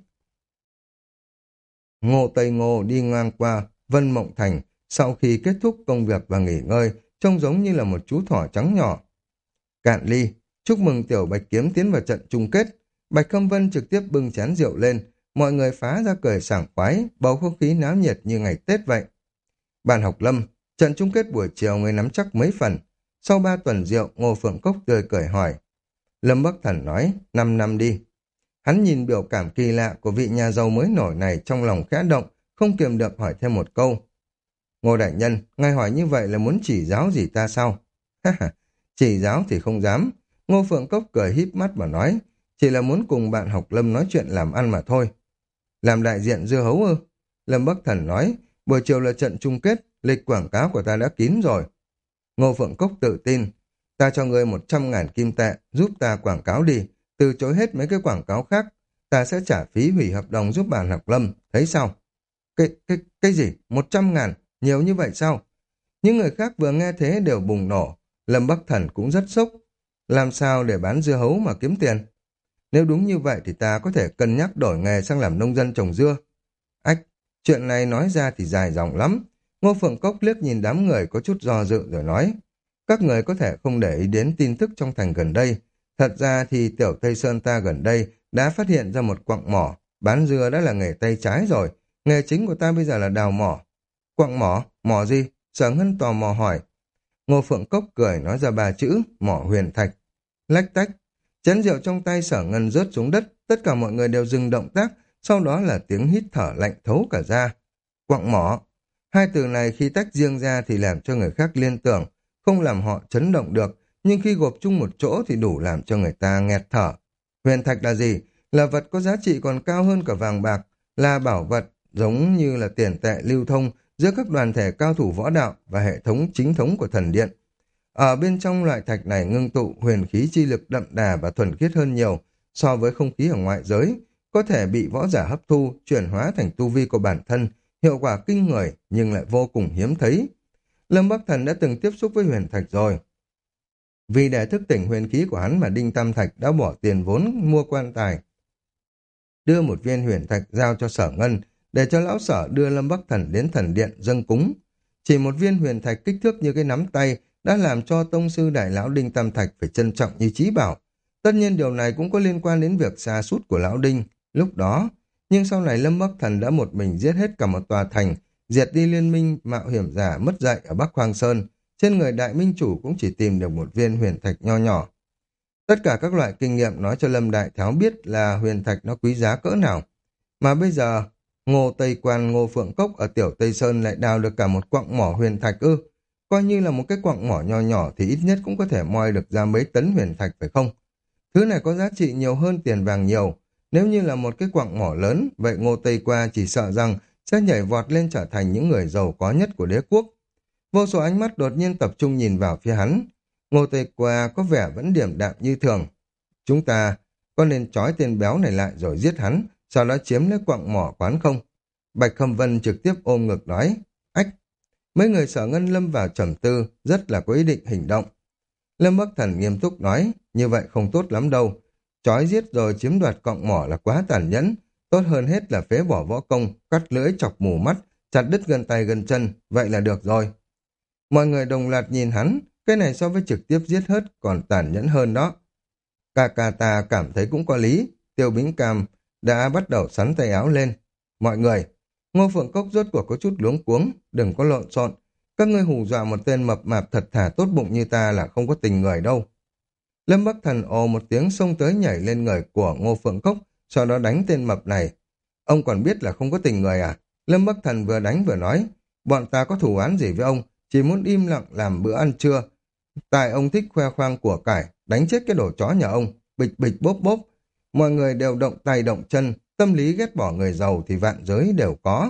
Ngô Tây Ngô đi ngang qua Vân Mộng Thành, sau khi kết thúc công việc và nghỉ ngơi, trông giống như là một chú thỏ trắng nhỏ. Cạn ly, chúc mừng tiểu Bạch Kiếm tiến vào trận chung kết. Bạch Khâm Vân trực tiếp bưng chén rượu lên, mọi người phá ra cười sảng khoái, bầu không khí náo nhiệt như ngày Tết vậy. Bàn học Lâm, trận chung kết buổi chiều người nắm chắc mấy phần. Sau ba tuần rượu, Ngô Phượng Cốc tươi cười hỏi. Lâm Bắc Thần nói, năm năm đi. Hắn nhìn biểu cảm kỳ lạ của vị nhà giàu mới nổi này trong lòng khẽ động, không kiềm được hỏi thêm một câu. Ngô đại nhân, ngài hỏi như vậy là muốn chỉ giáo gì ta sao? Chỉ giáo thì không dám. Ngô Phượng Cốc cười híp mắt mà nói, chỉ là muốn cùng bạn học Lâm nói chuyện làm ăn mà thôi. Làm đại diện dưa hấu ư? Lâm Bắc Thần nói, buổi chiều là trận chung kết, lịch quảng cáo của ta đã kín rồi. Ngô Phượng Cốc tự tin, ta cho ngươi một trăm ngàn kim tệ, giúp ta quảng cáo đi, từ chối hết mấy cái quảng cáo khác, ta sẽ trả phí hủy hợp đồng giúp bạn học Lâm, thấy sao? Cái, cái, cái gì? Một trăm ngàn? Nhiều như vậy sao? Những người khác vừa nghe thế đều bùng nổ, Lâm Bắc Thần cũng rất sốc. Làm sao để bán dưa hấu mà kiếm tiền? Nếu đúng như vậy thì ta có thể cân nhắc đổi nghề sang làm nông dân trồng dưa. Ách, chuyện này nói ra thì dài dòng lắm. Ngô Phượng Cốc liếc nhìn đám người có chút do dự rồi nói, các người có thể không để ý đến tin tức trong thành gần đây. Thật ra thì tiểu Tây Sơn ta gần đây đã phát hiện ra một quặng mỏ, bán dưa đã là nghề tay trái rồi. Nghề chính của ta bây giờ là đào mỏ. Quặng mỏ? Mỏ gì? Sở Ngân tò mò hỏi. Ngô Phượng Cốc cười nói ra ba chữ, mỏ huyền thạch. Lách tách, chén rượu trong tay Sở Ngân rớt xuống đất, tất cả mọi người đều dừng động tác, sau đó là tiếng hít thở lạnh thấu cả da. Quặng mỏ. Hai từ này khi tách riêng ra thì làm cho người khác liên tưởng, không làm họ chấn động được, nhưng khi gộp chung một chỗ thì đủ làm cho người ta nghẹt thở. Huyền thạch là gì? Là vật có giá trị còn cao hơn cả vàng bạc, là bảo vật giống như là tiền tệ lưu thông giữa các đoàn thể cao thủ võ đạo và hệ thống chính thống của thần điện. Ở bên trong loại thạch này ngưng tụ huyền khí chi lực đậm đà và thuần khiết hơn nhiều so với không khí ở ngoại giới, có thể bị võ giả hấp thu, chuyển hóa thành tu vi của bản thân, hiệu quả kinh người nhưng lại vô cùng hiếm thấy. Lâm Bắc Thần đã từng tiếp xúc với huyền thạch rồi. Vì để thức tỉnh huyền khí của hắn mà Đinh Tam Thạch đã bỏ tiền vốn mua quan tài, đưa một viên huyền thạch giao cho Sở Ngân, để cho lão Sở đưa Lâm Bắc Thần đến thần điện dâng cúng. Chỉ một viên huyền thạch kích thước như cái nắm tay đã làm cho tông sư đại lão Đinh Tam Thạch phải trân trọng như trí bảo. Tất nhiên điều này cũng có liên quan đến việc sa sút của lão Đinh lúc đó, nhưng sau này Lâm Bắc Thần đã một mình giết hết cả một tòa thành, diệt đi liên minh mạo hiểm giả mất dạy ở Bắc Hoang Sơn. Trên người đại minh chủ cũng chỉ tìm được một viên huyền thạch nho nhỏ. Tất cả các loại kinh nghiệm nói cho Lâm Đại Tháo biết là huyền thạch nó quý giá cỡ nào. Mà bây giờ, Ngô Tây Quan Ngô Phượng Cốc ở Tiểu Tây Sơn lại đào được cả một quặng mỏ huyền thạch ư. Coi như là một cái quặng mỏ nho nhỏ thì ít nhất cũng có thể moi được ra mấy tấn huyền thạch phải không? Thứ này có giá trị nhiều hơn tiền vàng nhiều. Nếu như là một cái quặng mỏ lớn, vậy Ngô Tây Qua chỉ sợ rằng sẽ nhảy vọt lên trở thành những người giàu có nhất của đế quốc. Vô số ánh mắt đột nhiên tập trung nhìn vào phía hắn. Ngô Tây Qua có vẻ vẫn điềm đạm như thường. Chúng ta có nên trói tên béo này lại rồi giết hắn, sau đó chiếm lấy quặng mỏ quán không? Bạch Khâm Vân trực tiếp ôm ngực nói. Ách! Mấy người Sở Ngân lâm vào trầm tư, rất là có ý định hành động. Lâm Bắc Thần nghiêm túc nói, như vậy không tốt lắm đâu. Trói giết rồi chiếm đoạt quặng mỏ là quá tàn nhẫn, tốt hơn hết là phế bỏ võ công, cắt lưỡi chọc mù mắt, chặt đứt gân tay gân chân, vậy là được rồi. Mọi người đồng loạt nhìn hắn, cái này so với trực tiếp giết hết còn tàn nhẫn hơn đó. Cà cà tà cảm thấy cũng có lý, Tiêu Bính Cam đã bắt đầu sắn tay áo lên. Mọi người, Ngô Phượng Cốc rốt cuộc có chút luống cuống, đừng có lộn xộn. Các ngươi hù dọa một tên mập mạp thật thà tốt bụng như ta là không có tình người đâu. Lâm Bắc Thần ồ một tiếng xông tới nhảy lên người của Ngô Phượng Cốc, sau đó đánh tên mập này. Ông còn biết là không có tình người à? Lâm Bắc Thần vừa đánh vừa nói, bọn ta có thù oán gì với ông, chỉ muốn im lặng làm bữa ăn trưa. Tại ông thích khoe khoang của cải, đánh chết cái đồ chó nhà ông, bịch bịch bốp bốp. Mọi người đều động tay động chân, tâm lý ghét bỏ người giàu thì vạn giới đều có.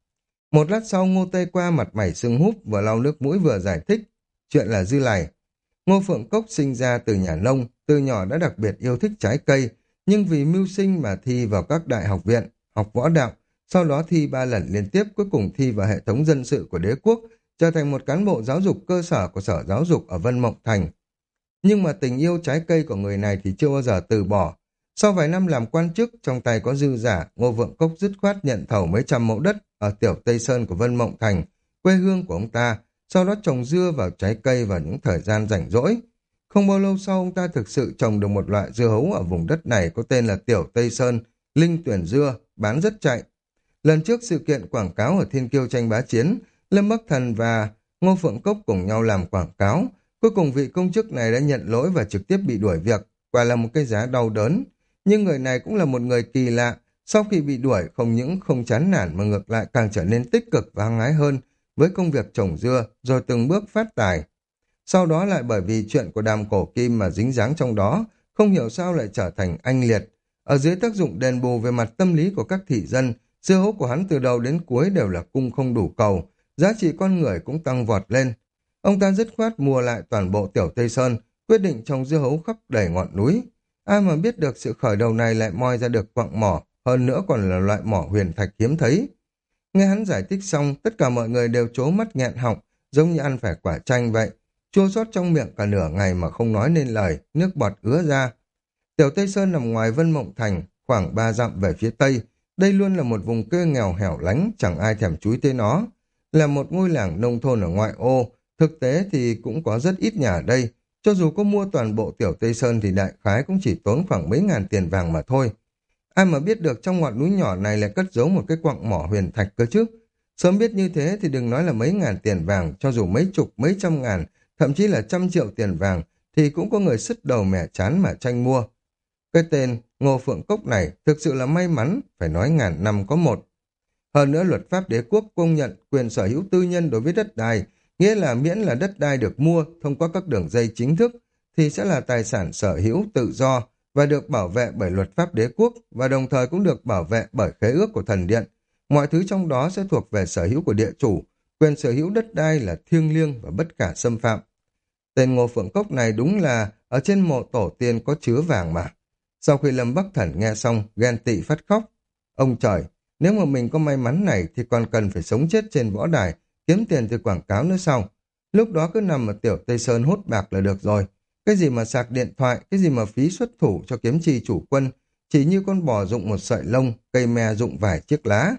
Một lát sau Ngô Tây Qua mặt mày sưng húp, vừa lau nước mũi vừa giải thích. Chuyện là dư này. Ngô Phượng Cốc sinh ra từ nhà nông, từ nhỏ đã đặc biệt yêu thích trái cây, nhưng vì mưu sinh mà thi vào các đại học viện, học võ đạo, sau đó thi ba lần liên tiếp, cuối cùng thi vào hệ thống dân sự của đế quốc, trở thành một cán bộ giáo dục cơ sở của sở giáo dục ở Vân Mộng Thành. Nhưng mà tình yêu trái cây của người này thì chưa bao giờ từ bỏ. Sau vài năm làm quan chức, trong tay có dư giả, Ngô Phượng Cốc dứt khoát nhận thầu mấy trăm mẫu đất ở tiểu Tây Sơn của Vân Mộng Thành, quê hương của ông ta, sau đó trồng dưa vào trái cây vào những thời gian rảnh rỗi. Không bao lâu sau ông ta thực sự trồng được một loại dưa hấu ở vùng đất này có tên là tiểu Tây Sơn, linh tuyển dưa, bán rất chạy. Lần trước sự kiện quảng cáo ở Thiên Kiêu tranh bá chiến, Lâm Bắc Thần và Ngô Phượng Cốc cùng nhau làm quảng cáo. Cuối cùng vị công chức này đã nhận lỗi và trực tiếp bị đuổi việc, quả là một cái giá đau đớn. Nhưng người này cũng là một người kỳ lạ, sau khi bị đuổi không những không chán nản mà ngược lại càng trở nên tích cực và hăng hái hơn với công việc trồng dưa, rồi từng bước phát tài. Sau đó lại bởi vì chuyện của Đàm Cổ Kim mà dính dáng trong đó, không hiểu sao lại trở thành anh liệt. Ở dưới tác dụng đền bù về mặt tâm lý của các thị dân, dưa hấu của hắn từ đầu đến cuối đều là cung không đủ cầu, giá trị con người cũng tăng vọt lên. Ông ta dứt khoát mua lại toàn bộ tiểu Tây Sơn, quyết định trồng dưa hấu khắp đầy ngọn núi. Ai mà biết được sự khởi đầu này lại moi ra được quặng mỏ, hơn nữa còn là loại mỏ huyền thạch hiếm thấy. Nghe hắn giải thích xong, tất cả mọi người đều trố mắt nghẹn họng, giống như ăn phải quả chanh vậy. Chua xót trong miệng cả nửa ngày mà không nói nên lời, nước bọt ứa ra. Tiểu Tây Sơn nằm ngoài Vân Mộng Thành, khoảng ba dặm về phía tây. Đây luôn là một vùng quê nghèo hẻo lánh, chẳng ai thèm chúi tới nó. Là một ngôi làng nông thôn ở ngoại ô, thực tế thì cũng có rất ít nhà ở đây. Cho dù có mua toàn bộ Tiểu Tây Sơn thì đại khái cũng chỉ tốn khoảng mấy ngàn tiền vàng mà thôi. Ai mà biết được trong ngọn núi nhỏ này lại cất giấu một cái quặng mỏ huyền thạch cơ chứ. Sớm biết như thế thì đừng nói là mấy ngàn tiền vàng, cho dù mấy chục, mấy trăm ngàn, thậm chí là trăm triệu tiền vàng, thì cũng có người sứt đầu mẻ chán mà tranh mua. Cái tên Ngô Phượng Cốc này thực sự là may mắn, phải nói ngàn năm có một. Hơn nữa luật pháp đế quốc công nhận quyền sở hữu tư nhân đối với đất đai, nghĩa là miễn là đất đai được mua thông qua các đường dây chính thức, thì sẽ là tài sản sở hữu tự do và được bảo vệ bởi luật pháp đế quốc và đồng thời cũng được bảo vệ bởi khế ước của thần điện. Mọi thứ trong đó sẽ thuộc về sở hữu của địa chủ, quyền sở hữu đất đai là thiêng liêng và bất khả xâm phạm. Tên Ngô Phượng Cốc này đúng là ở trên mộ tổ tiên có chứa vàng mà. Sau khi Lâm Bắc Thần nghe xong, ghen tị phát khóc. Ông trời, nếu mà mình có may mắn này thì còn cần phải sống chết trên võ đài, kiếm tiền từ quảng cáo nữa sau. Lúc đó cứ nằm ở tiểu Tây Sơn hút bạc là được rồi. Cái gì mà sạc điện thoại, cái gì mà phí xuất thủ cho kiếm chi chủ quân, chỉ như con bò dụng một sợi lông, cây me dụng vài chiếc lá.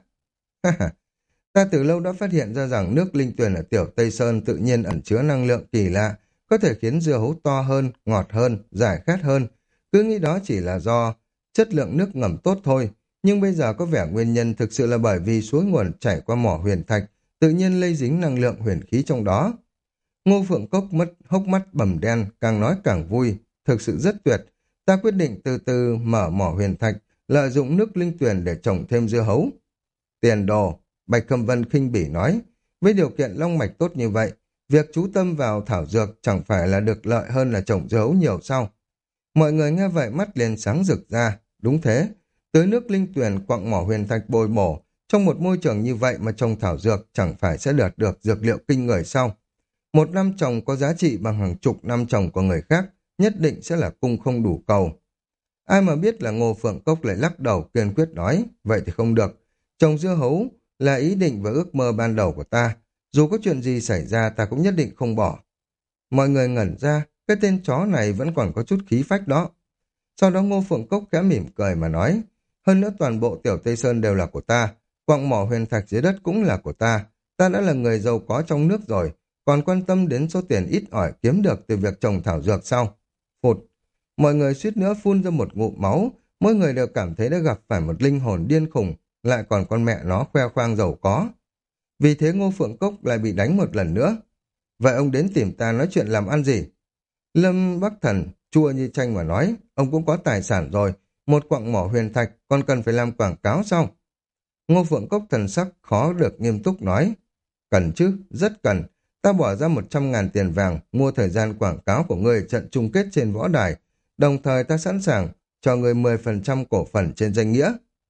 Ta từ lâu đã phát hiện ra rằng nước linh tuyền ở tiểu Tây Sơn tự nhiên ẩn chứa năng lượng kỳ lạ, có thể khiến dưa hấu to hơn, ngọt hơn, giải khát hơn. Cứ nghĩ đó chỉ là do chất lượng nước ngầm tốt thôi, nhưng bây giờ có vẻ nguyên nhân thực sự là bởi vì suối nguồn chảy qua mỏ huyền thạch, tự nhiên lây dính năng lượng huyền khí trong đó. Ngô Phượng Cốc mất hốc mắt bầm đen, càng nói càng vui, thực sự rất tuyệt. Ta quyết định từ từ mở mỏ huyền thạch, lợi dụng nước linh tuyền để trồng thêm dưa hấu. Tiền đồ, Bạch Khâm Vân khinh bỉ nói, với điều kiện long mạch tốt như vậy, việc chú tâm vào thảo dược chẳng phải là được lợi hơn là trồng dưa hấu nhiều sao? Mọi người nghe vậy mắt liền sáng rực ra, đúng thế, tới nước linh tuyền quặng mỏ huyền thạch bồi bổ, trong một môi trường như vậy mà trồng thảo dược chẳng phải sẽ đạt được dược liệu kinh người sao? Một năm trồng có giá trị bằng hàng chục năm trồng của người khác, nhất định sẽ là cung không đủ cầu. Ai mà biết là Ngô Phượng Cốc lại lắc đầu kiên quyết nói, vậy thì không được. Trồng dưa hấu là ý định và ước mơ ban đầu của ta. Dù có chuyện gì xảy ra ta cũng nhất định không bỏ. Mọi người ngẩn ra, cái tên chó này vẫn còn có chút khí phách đó. Sau đó Ngô Phượng Cốc khẽ mỉm cười mà nói, hơn nữa toàn bộ Tiểu Tây Sơn đều là của ta, quặng mỏ huyền thạch dưới đất cũng là của ta. Ta đã là người giàu có trong nước rồi, còn quan tâm đến số tiền ít ỏi kiếm được từ việc trồng thảo dược sau. Phụt, mọi người suýt nữa phun ra một ngụm máu, mỗi người đều cảm thấy đã gặp phải một linh hồn điên khùng, lại còn con mẹ nó khoe khoang giàu có. Vì thế Ngô Phượng Cốc lại bị đánh một lần nữa. Vậy ông đến tìm ta nói chuyện làm ăn gì? Lâm Bắc Thần chua như chanh mà nói, ông cũng có tài sản rồi, một quặng mỏ huyền thạch còn cần phải làm quảng cáo sao? Ngô Phượng Cốc thần sắc khó được nghiêm túc nói, cần chứ, rất cần. Ta bỏ ra một trăm ngàn tiền vàng mua thời gian quảng cáo của ngươi trận chung kết trên võ đài, đồng thời ta sẵn sàng cho ngươi mười phần trăm cổ phần trên danh nghĩa.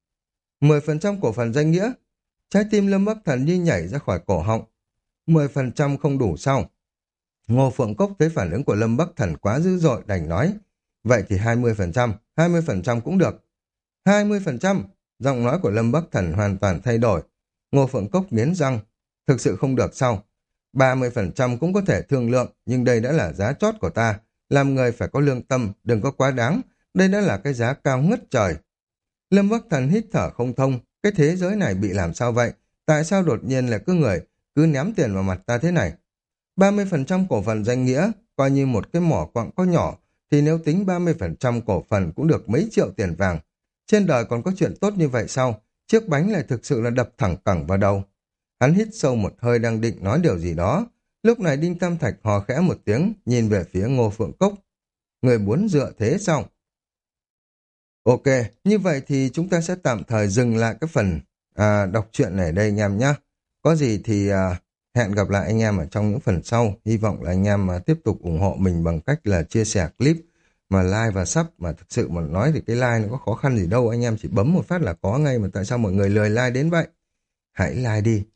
mười phần trăm cổ phần danh nghĩa? Trái tim Lâm Bắc Thần như nhảy ra khỏi cổ họng. mười phần trăm không đủ sao? Ngô Phượng Cốc thấy phản ứng của Lâm Bắc Thần quá dữ dội đành nói, vậy thì hai mươi phần trăm, hai mươi phần trăm cũng được. hai mươi phần trăm, giọng nói của Lâm Bắc Thần hoàn toàn thay đổi. Ngô Phượng Cốc nghiến răng, thực sự không được sao? ba mươi phần trăm cũng có thể thương lượng, nhưng đây đã là giá chót của ta. Làm người phải có lương tâm, đừng có quá đáng. Đây đã là cái giá cao ngất trời. Lâm Bắc Thần hít thở không thông, cái thế giới này bị làm sao vậy? Tại sao đột nhiên là cứ người, cứ ném tiền vào mặt ta thế này? ba mươi phần trăm cổ phần danh nghĩa, coi như một cái mỏ quặng có nhỏ, thì nếu tính ba mươi phần trăm cổ phần cũng được mấy triệu tiền vàng. Trên đời còn có chuyện tốt như vậy sao? Chiếc bánh lại thực sự là đập thẳng cẳng vào đầu. Hắn hít sâu một hơi đang định nói điều gì đó. Lúc này Đinh Tam Thạch hò khẽ một tiếng, nhìn về phía Ngô Phượng Cốc. Người muốn dựa thế sao? Ok, như vậy thì chúng ta sẽ tạm thời dừng lại cái phần à, đọc truyện này đây anh em nhé. Có gì thì à, hẹn gặp lại anh em ở trong những phần sau. Hy vọng là anh em à, tiếp tục ủng hộ mình bằng cách là chia sẻ clip, mà like và sub. Mà thực sự mà nói thì cái like nó có khó khăn gì đâu, anh em chỉ bấm một phát là có ngay, mà tại sao mọi người lười like đến vậy? Hãy like đi